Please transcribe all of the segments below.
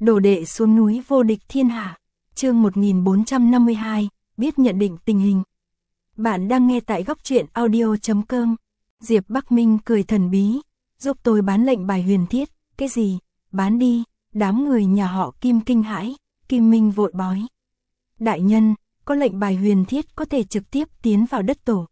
Đồ đệ xuống núi vô địch thiên hạ. Chương 1452, biết nhận định tình hình. Bạn đang nghe tại góc truyện audio.com. Diệp Bắc Minh cười thần bí, giúp tôi bán lệnh bài huyền thiết. Cái gì? Bán đi. Đám người nhà họ Kim kinh hãi. Kim Minh vội bói. Đại nhân, có lệnh bài huyền thiết có thể trực tiếp tiến vào đất tổ.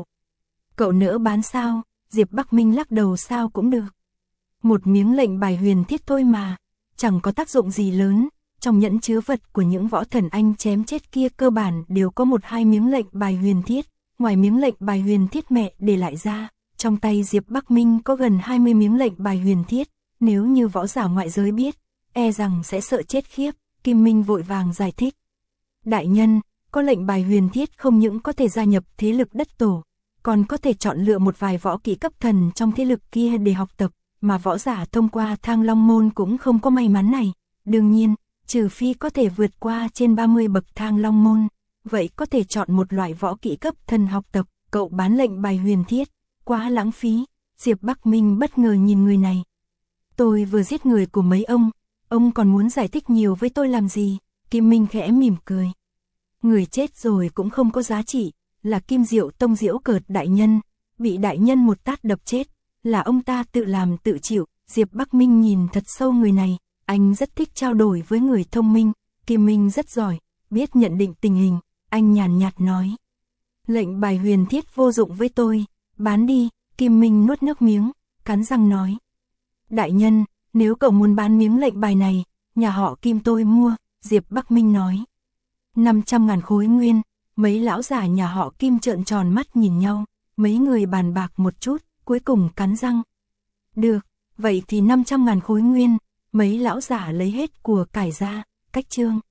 Cậu nỡ bán sao? Diệp Bắc Minh lắc đầu, sao cũng được. Một miếng lệnh bài huyền thiết thôi mà, chẳng có tác dụng gì lớn. Trong nhẫn chứa vật của những võ thần anh chém chết kia cơ bản đều có 1-2 miếng lệnh bài huyền thiết. Ngoài miếng lệnh bài huyền thiết mẹ để lại ra, trong tay Diệp Bắc Minh có gần 20 miếng lệnh bài huyền thiết. Nếu như võ giả ngoại giới biết, e rằng sẽ sợ chết khiếp. Kim Minh vội vàng giải thích. Đại nhân, có lệnh bài huyền thiết không những có thể gia nhập thế lực đất tổ, còn có thể chọn lựa một vài võ kỹ cấp thần trong thế lực kia để học tập, mà võ giả thông qua Thang Long Môn cũng không có may mắn này. Đương nhiên, trừ phi có thể vượt qua trên 30 bậc Thang Long Môn, vậy có thể chọn một loại võ kỹ cấp thần học tập. Cậu bán lệnh bài huyền thiết, quá lãng phí. Diệp Bắc Minh bất ngờ nhìn người này. Tôi vừa giết người của mấy ông còn muốn giải thích nhiều với tôi làm gì? Kim Minh khẽ mỉm cười. Người chết rồi cũng không có giá trị, là Kim Diệu Tông Diễu Cợt đại nhân, bị đại nhân một tát đập chết, là ông ta tự làm tự chịu. Diệp Bắc Minh nhìn thật sâu người này, anh rất thích trao đổi với người thông minh. Kim Minh rất giỏi, biết nhận định tình hình, anh nhàn nhạt nói. Lệnh bài huyền thiết vô dụng với tôi, bán đi. Kim Minh nuốt nước miếng, cắn răng nói. Đại nhân, nếu cậu muốn bán miếng lệnh bài này, nhà họ Kim tôi mua. Diệp Bắc Minh nói. 500.000 khối nguyên. Mấy lão giả nhà họ Kim trợn tròn mắt nhìn nhau, mấy người bàn bạc một chút, cuối cùng cắn răng. Được, vậy thì 500.000 khối nguyên. Mấy lão giả lấy hết của cải ra. Cách chương.